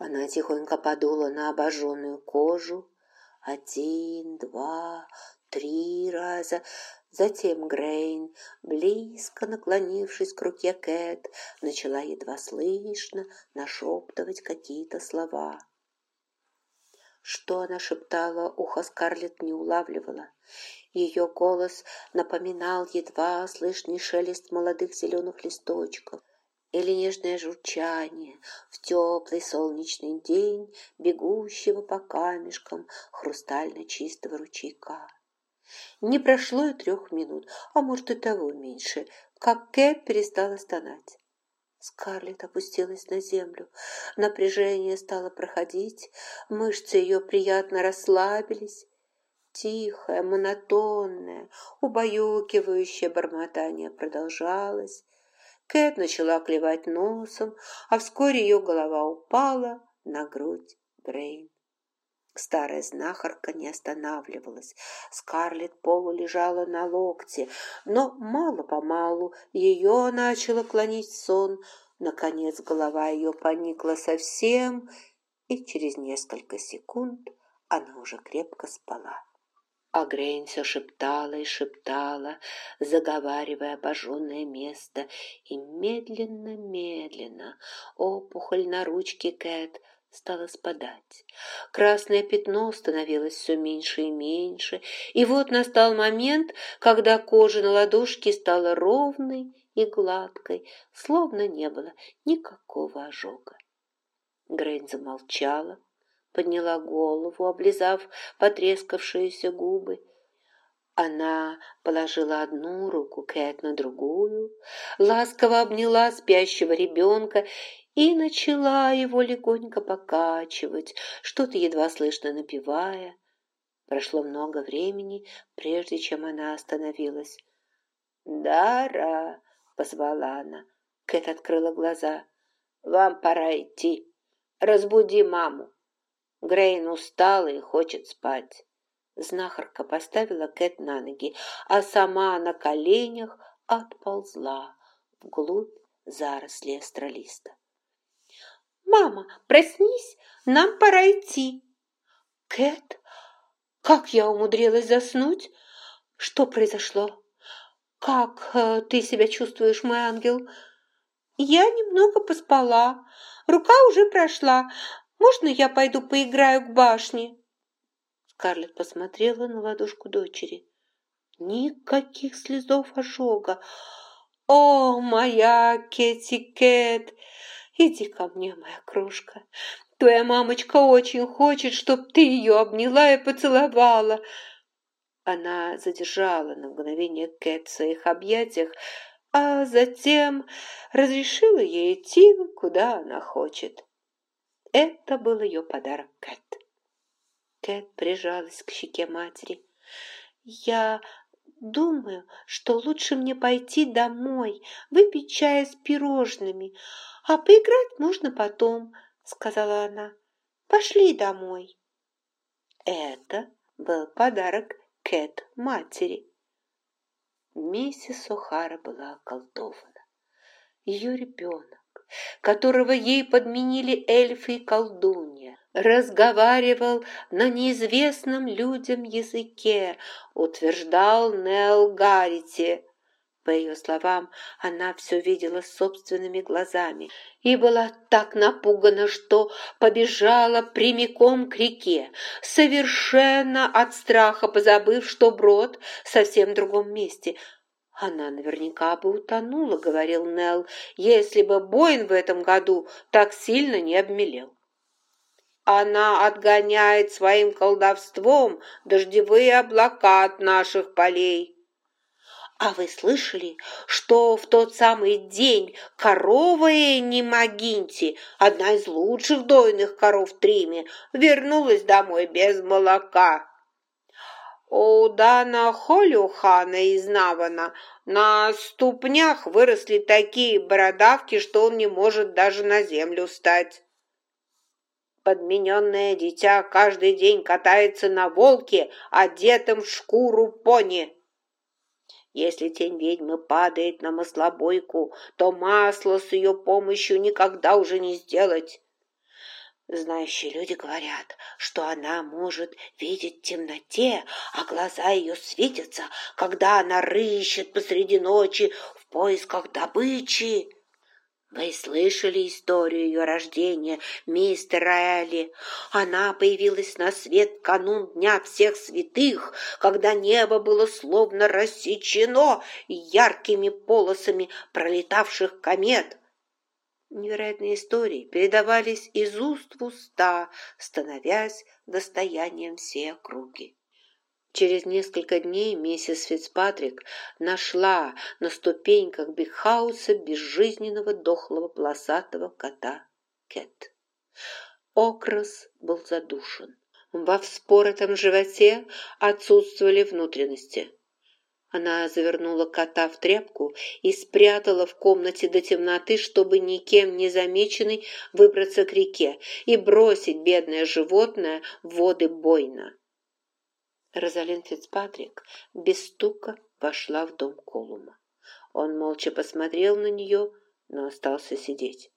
Она тихонько подула на обожженную кожу. 1, 2, 3 раза. Затем Грейн, близко наклонившись к руке Кэт, начала едва слышно нашептывать какие-то слова. Что она шептала, ухо Скарлетт не улавливала. Ее голос напоминал едва слышный шелест молодых зеленых листочков или нежное журчание в теплый солнечный день бегущего по камешкам хрустально чистого ручейка. Не прошло и 3 минут, а может и того меньше, как Кэт перестала стонать. Скарлетт опустилась на землю. Напряжение стало проходить, мышцы ее приятно расслабились. Тихое, монотонное, убаюкивающее бормотание продолжалось. Кэт начала клевать носом, а вскоре ее голова упала на грудь Грейн. Старая знахарка не останавливалась. Скарлетт полулежала на локте, но мало-помалу ее начало клонить в сон. Наконец голова ее поникла совсем, и через несколько секунд она уже крепко спала. А Грейн все шептала и шептала, заговаривая обожженное место, и медленно-медленно опухоль на ручке Кэт стала спадать. Красное пятно становилось все меньше и меньше, и вот настал момент, когда кожа на ладошке стала ровной и гладкой, словно не было никакого ожога. Грейн замолчала, подняла голову, облизав потрескавшиеся губы. Она положила одну руку Кэт на другую, ласково обняла спящего ребенка и начала его легонько покачивать, что-то едва слышно напевая. Прошло много времени, прежде чем она остановилась. «Дара!» — позвала она. Кэт открыла глаза. «Вам пора идти. Разбуди маму. Грейн устала и хочет спать». Знахарка поставила Кэт на ноги, а сама на коленях отползла вглубь заросли астролиста. «Мама, проснись, нам пора идти». «Кэт, как я умудрилась заснуть? Что произошло? Как ты себя чувствуешь, мой ангел?» «Я немного поспала. Рука уже прошла. Можно я пойду поиграю к башне?» Скарлетт посмотрела на ладошку дочери. Никаких следов ожога. «О, моя Кэти-Кэт! Иди ко мне, моя крошка. Твоя мамочка очень хочет, чтоб ты ее обняла и поцеловала». Она задержала на мгновение Кэт в своих объятиях, а затем разрешила ей идти, куда она хочет. Это был ее подарок Кэт. Кэт прижалась к щеке матери. «Я думаю, что лучше мне пойти домой, выпить чая с пирожными, а поиграть можно потом», — сказала она. «Пошли домой». Это был подарок Кэт матери. Миссис О'Хара была околдована. Ее ребенок, которого ей подменили эльфы и колдунья, разговаривал на неизвестном людям языке, утверждал Нелл Гаррити. По ее словам, она все видела собственными глазами и была так напугана, что побежала прямиком к реке, совершенно от страха позабыв, что брод в совсем другом месте. «Она наверняка бы утонула», — говорил Нелл, «если бы Бойн в этом году так сильно не обмелел». «Она отгоняет своим колдовством дождевые облака от наших полей». «А вы слышали, что в тот самый день корова Энни Магинти, одна из лучших дойных коров в Триме, вернулась домой без молока?» У Дана Холюхана из Навана на ступнях выросли такие бородавки, что он не может даже на землю встать. Подмененное дитя каждый день катается на волке, одетом в шкуру пони. Если тень ведьмы падает на маслобойку, то масло с ее помощью никогда уже не сделать. Знающие люди говорят, что она может видеть в темноте, а глаза ее светятся, когда она рыщет посреди ночи в поисках добычи. Вы слышали историю ее рождения, мистер Райли? Она появилась на свет в канун Дня всех святых, когда небо было словно рассечено яркими полосами пролетавших комет. Невероятные истории передавались из уст в уста, становясь достоянием всей округи. Через несколько дней миссис Фицпатрик нашла на ступеньках бигхауса безжизненного дохлого полосатого кота Кэт. Окрас был задушен. Во вспоротом животе отсутствовали внутренности. Она завернула кота в тряпку и спрятала в комнате до темноты, чтобы никем не замеченный выбраться к реке и бросить бедное животное в воды Бойна. Розалин Фицпатрик без стука вошла в дом Колума. Он молча посмотрел на нее, но остался сидеть.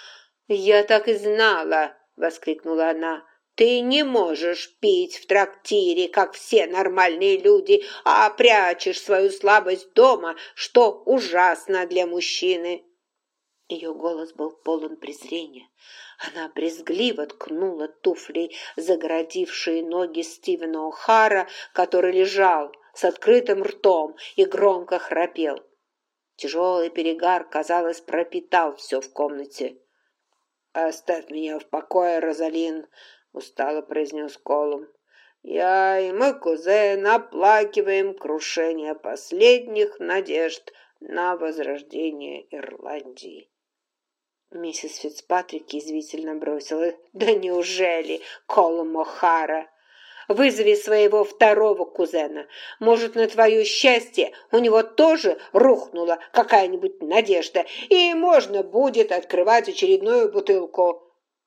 «Я так и знала!» — воскликнула она. «Ты не можешь пить в трактире, как все нормальные люди, а прячешь свою слабость дома, что ужасно для мужчины!» Ее голос был полон презрения. Она брезгливо ткнула туфлей, загородившие ноги Стивена О'Хара, который лежал с открытым ртом и громко храпел. Тяжелый перегар, казалось, пропитал все в комнате. «Оставь меня в покое, Розалин», — устало произнес Колум. «Я и мой кузен оплакиваем крушение последних надежд на возрождение Ирландии». Миссис Фицпатрик язвительно бросила. «Да неужели, Колум О'Хара? Вызови своего второго кузена. Может, на твое счастье у него тоже рухнула какая-нибудь надежда, и можно будет открывать очередную бутылку.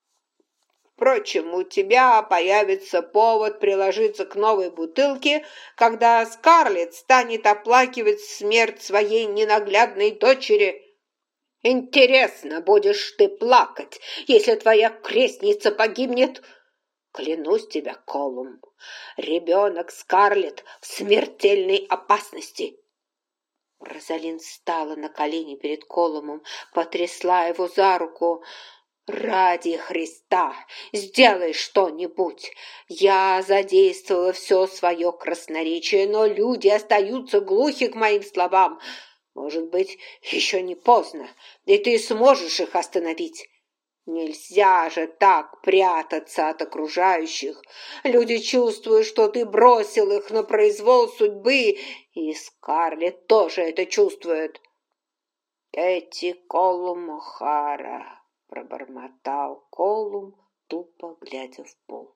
Впрочем, у тебя появится повод приложиться к новой бутылке, когда Скарлетт станет оплакивать смерть своей ненаглядной дочери». «Интересно, будешь ты плакать, если твоя крестница погибнет?» «Клянусь тебя, Колум, ребенок Скарлетт в смертельной опасности!» Розалин встала на колени перед Колумом, потрясла его за руку. «Ради Христа, сделай что-нибудь! Я задействовала все свое красноречие, но люди остаются глухи к моим словам. Может быть, еще не поздно, и ты сможешь их остановить. Нельзя же так прятаться от окружающих. Люди чувствуют, что ты бросил их на произвол судьбы, и Скарлетт тоже это чувствует». «Кэти Колум О'Хара», — пробормотал Колум, тупо глядя в пол.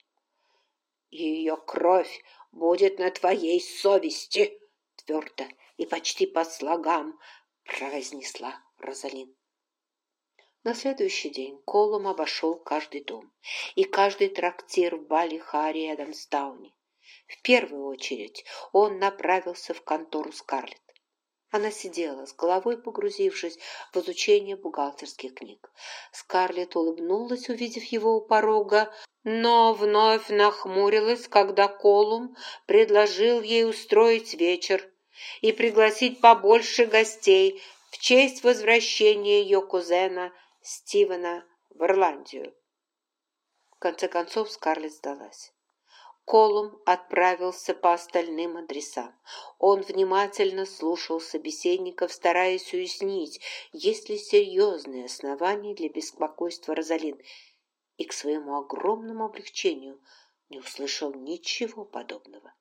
«Ее кровь будет на твоей совести», — твердо и почти по слогам произнесла Розалин. На следующий день Колум обошел каждый дом и каждый трактир в Баллихаре и Адамстауне. В первую очередь он направился в контору Скарлетт. Она сидела, с головой погрузившись в изучение бухгалтерских книг. Скарлетт улыбнулась, увидев его у порога, но вновь нахмурилась, когда Колум предложил ей устроить вечер и пригласить побольше гостей в честь возвращения ее кузена Стивена в Ирландию. В конце концов Скарлетт сдалась. Колум отправился по остальным адресам. Он внимательно слушал собеседников, стараясь уяснить, есть ли серьезные основания для беспокойства Розалин, и к своему огромному облегчению не услышал ничего подобного.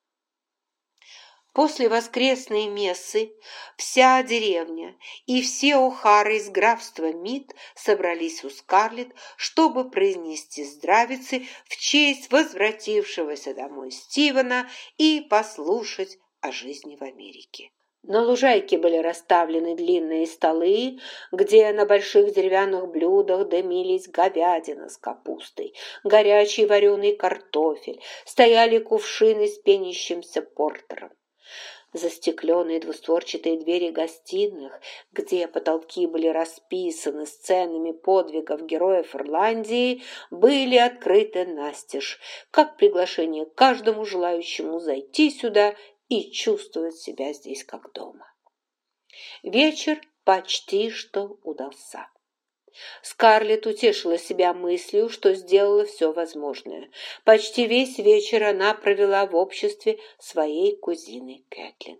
После воскресной мессы вся деревня и все О'Хары из графства Мид собрались у Скарлетт, чтобы произнести здравицы в честь возвратившегося домой Стивена и послушать о жизни в Америке. На лужайке были расставлены длинные столы, где на больших деревянных блюдах дымились говядина с капустой, горячий вареный картофель, стояли кувшины с пенящимся портером. Застекленные двустворчатые двери гостиных, где потолки были расписаны сценами подвигов героев Ирландии, были открыты настежь, как приглашение каждому желающему зайти сюда и чувствовать себя здесь как дома. Вечер почти что удался. Скарлетт утешила себя мыслью, что сделала все возможное. Почти весь вечер она провела в обществе своей кузины Кэтлин.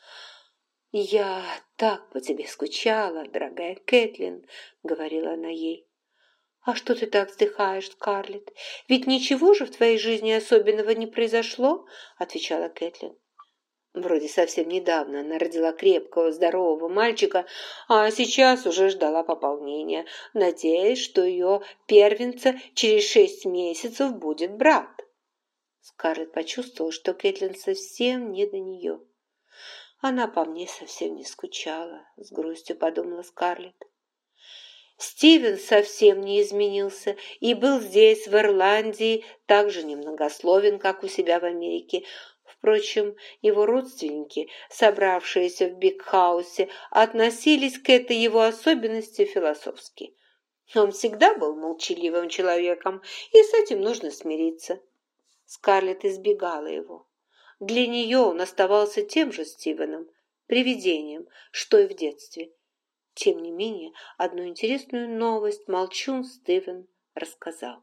«Я так по тебе скучала, дорогая Кэтлин», — говорила она ей. «А что ты так вздыхаешь, Скарлетт? Ведь ничего же в твоей жизни особенного не произошло», — отвечала Кэтлин. Вроде совсем недавно она родила крепкого, здорового мальчика, а сейчас уже ждала пополнения, надеясь, что ее первенца через 6 месяцев будет брат. Скарлетт почувствовала, что Кэтлин совсем не до нее. Она по мне совсем не скучала, с грустью подумала Скарлетт. Стивен совсем не изменился и был здесь, в Ирландии, так же немногословен, как у себя в Америке. Впрочем, его родственники, собравшиеся в Биг-хаусе, относились к этой его особенности философски. Он всегда был молчаливым человеком, и с этим нужно смириться. Скарлетт избегала его. Для нее он оставался тем же Стивеном, привидением, что и в детстве. Тем не менее, одну интересную новость молчун Стивен рассказал.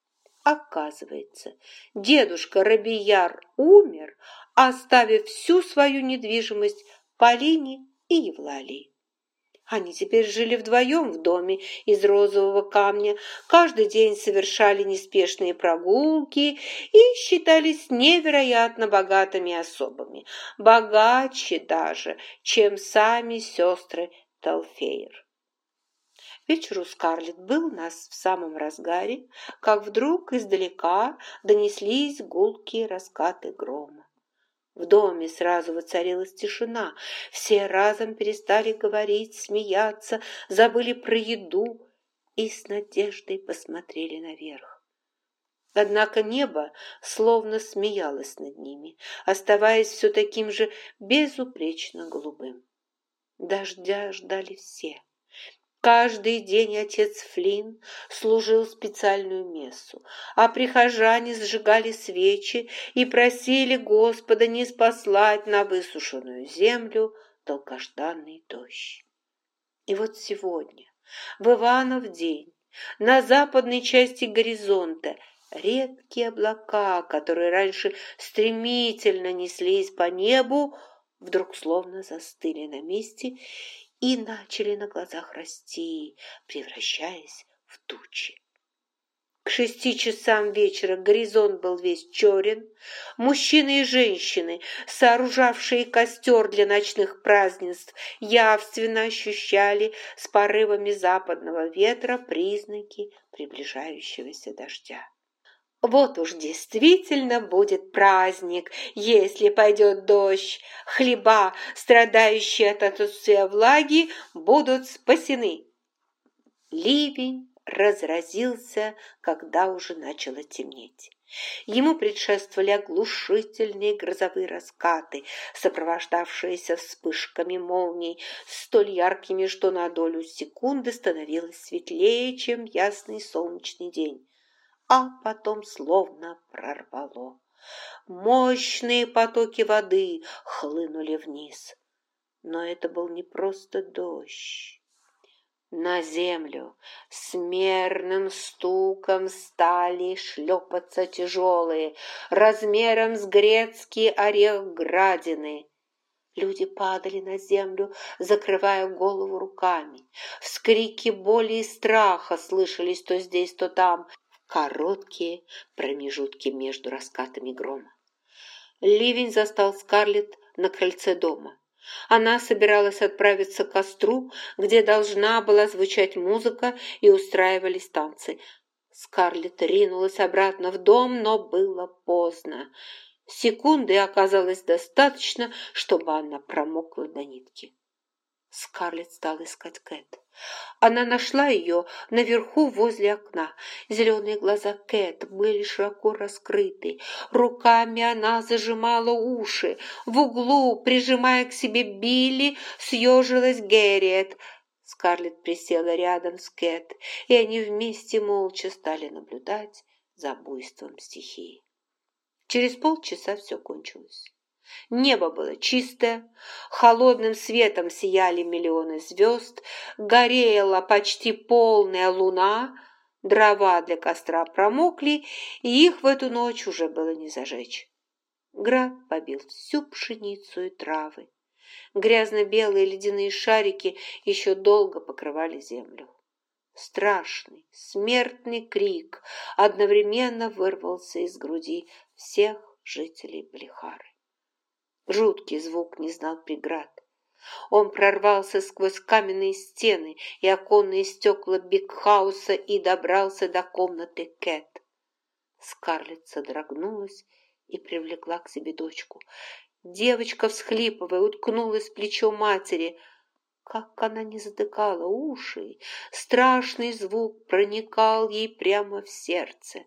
Оказывается, дедушка Робийяр умер, оставив всю свою недвижимость Полине и Евлалии. Они теперь жили вдвоем в доме из розового камня, каждый день совершали неспешные прогулки и считались невероятно богатыми особами, богаче даже, чем сами сестры Телфейр. Вечер у Скарлетт был у нас в самом разгаре, как вдруг издалека донеслись гулкие раскаты грома. В доме сразу воцарилась тишина, все разом перестали говорить, смеяться, забыли про еду и с надеждой посмотрели наверх. Однако небо словно смеялось над ними, оставаясь все таким же безупречно голубым. Дождя ждали все. Каждый день отец Флинн служил специальную мессу, а прихожане сжигали свечи и просили Господа не спаслать на высушенную землю долгожданный дождь. И вот сегодня, в Иванов день, на западной части горизонта редкие облака, которые раньше стремительно неслись по небу, вдруг словно застыли на месте и начали на глазах расти, превращаясь в тучи. К 6 часам вечера горизонт был весь черен. Мужчины и женщины, сооружавшие костер для ночных празднеств, явственно ощущали с порывами западного ветра признаки приближающегося дождя. Вот уж действительно будет праздник, если пойдет дождь. Хлеба, страдающие от отсутствия влаги, будут спасены. Ливень разразился, когда уже начало темнеть. Ему предшествовали оглушительные грозовые раскаты, сопровождавшиеся вспышками молний, столь яркими, что на долю секунды становилось светлее, чем ясный солнечный день. А потом словно прорвало. Мощные потоки воды хлынули вниз. Но это был не просто дождь. На землю с мерным стуком стали шлепаться тяжелые, размером с грецкий орех градины. Люди падали на землю, закрывая голову руками. Вскрики боли и страха слышались то здесь, то там, короткие промежутки между раскатами грома. Ливень застал Скарлетт на крыльце дома. Она собиралась отправиться к костру, где должна была звучать музыка и устраивались танцы. Скарлетт ринулась обратно в дом, но было поздно. Секунды оказалось достаточно, чтобы она промокла до нитки. Скарлетт стала искать Кэт. Она нашла ее наверху возле окна. Зеленые глаза Кэт были широко раскрыты. Руками она зажимала уши. В углу, прижимая к себе Билли, съежилась Гэрриет. Скарлетт присела рядом с Кэт, и они вместе молча стали наблюдать за буйством стихии. Через полчаса все кончилось. Небо было чистое, холодным светом сияли миллионы звезд, горела почти полная луна, дрова для костра промокли, и их в эту ночь уже было не зажечь. Град побил всю пшеницу и травы. Грязно-белые ледяные шарики еще долго покрывали землю. Страшный, смертный крик одновременно вырвался из груди всех жителей Балихары. Жуткий звук не знал преград. Он прорвался сквозь каменные стены и оконные стекла Бигхауса и добрался до комнаты Кэт. Скарлетт содрогнулась и привлекла к себе дочку. Девочка, всхлипывая, уткнулась в плечо матери. Как она не затыкала уши, страшный звук проникал ей прямо в сердце.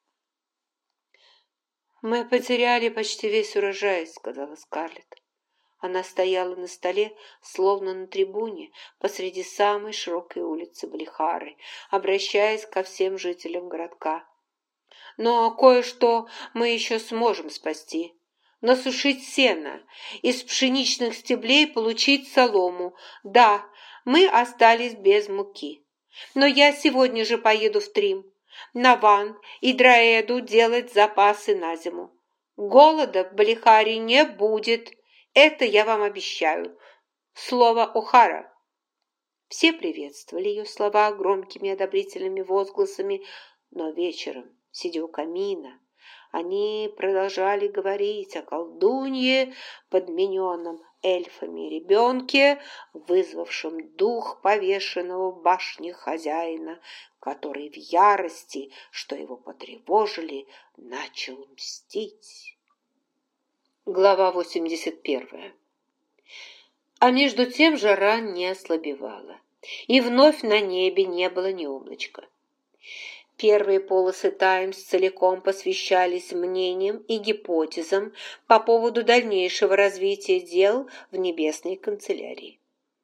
«Мы потеряли почти весь урожай», — сказала Скарлетт. Она стояла на столе, словно на трибуне, посреди самой широкой улицы Балихары, обращаясь ко всем жителям городка. «Но кое-что мы еще сможем спасти. Насушить сено, из пшеничных стеблей получить солому. Да, мы остались без муки. Но я сегодня же поеду в Трим, на Ван и Драэду делать запасы на зиму. Голода в Балихаре не будет, это я вам обещаю. Слово О'Хара». Все приветствовали ее слова громкими одобрительными возгласами, но вечером, сидя у камина, они продолжали говорить о колдунье, подмененном эльфами ребенке, вызвавшем дух повешенного в башне хозяина, который в ярости, что его потревожили, начал мстить. Глава 81. А между тем жара не ослабевала, и вновь на небе не было ни облачка. Первые полосы «Таймс» целиком посвящались мнениям и гипотезам по поводу дальнейшего развития дел в небесной канцелярии.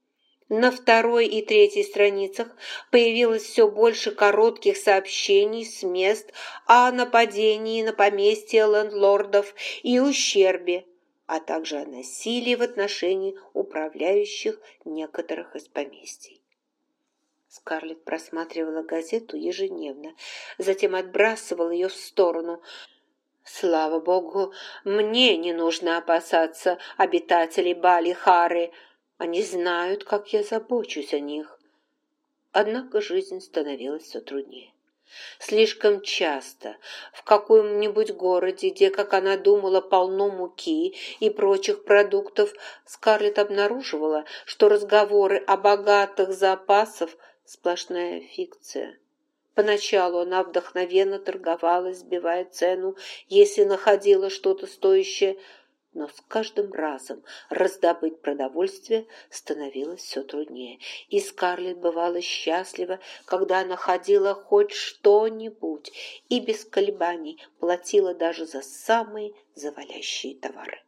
На второй и третьей страницах появилось все больше коротких сообщений с мест о нападении на поместья лендлордов и ущербе, а также о насилии в отношении управляющих некоторых из поместий. Скарлетт просматривала газету ежедневно, затем отбрасывала ее в сторону. «Слава богу, мне не нужно опасаться обитателей Балихары. Они знают, как я забочусь о них». Однако жизнь становилась все труднее. Слишком часто в каком-нибудь городе, где, как она думала, полно муки и прочих продуктов, Скарлетт обнаруживала, что разговоры о богатых запасах – сплошная фикция. Поначалу она вдохновенно торговала, сбивая цену, если находила что-то стоящее, но с каждым разом раздобыть продовольствие становилось все труднее, и Скарлетт бывала счастлива, когда находила хоть что-нибудь и без колебаний платила даже за самые завалящие товары.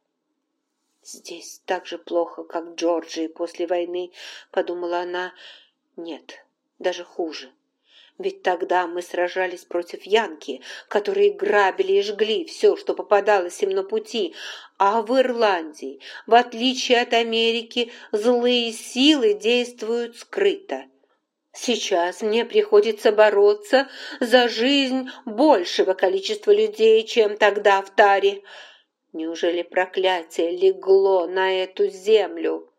«Здесь так же плохо, как в Джорджии после войны», — подумала она. «Нет, даже хуже. Ведь тогда мы сражались против янки, которые грабили и жгли все, что попадалось им на пути, а в Ирландии, в отличие от Америки, злые силы действуют скрыто. Сейчас мне приходится бороться за жизнь большего количества людей, чем тогда в Таре. Неужели проклятие легло на эту землю?»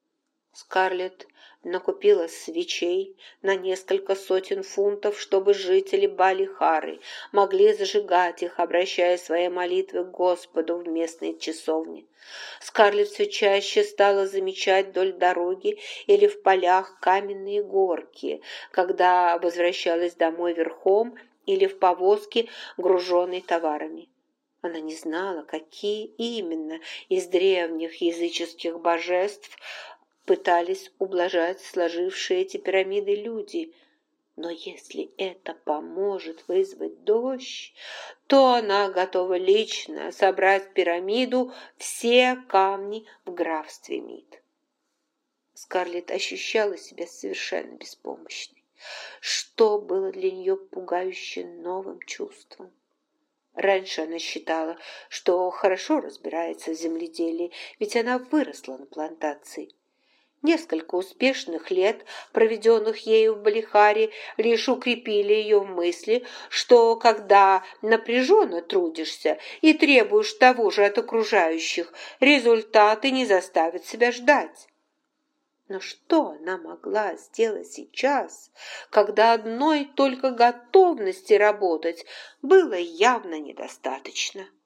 Скарлетт накупила свечей на несколько сотен фунтов, чтобы жители Балихары могли зажигать их, обращая свои молитвы к Господу в местной часовне. Скарлетт все чаще стала замечать вдоль дороги или в полях каменные горки, когда возвращалась домой верхом или в повозке, груженной товарами. Она не знала, какие именно из древних языческих божеств пытались ублажать сложившие эти пирамиды люди. Но если это поможет вызвать дождь, то она готова лично собрать в пирамиду все камни в графстве Мид. Скарлетт ощущала себя совершенно беспомощной, что было для нее пугающе новым чувством. Раньше она считала, что хорошо разбирается в земледелии, ведь она выросла на плантации. Несколько успешных лет, проведенных ею в Балихаре, лишь укрепили ее в мысли, что когда напряженно трудишься и требуешь того же от окружающих, результаты не заставят себя ждать. Но что она могла сделать сейчас, когда одной только готовности работать было явно недостаточно?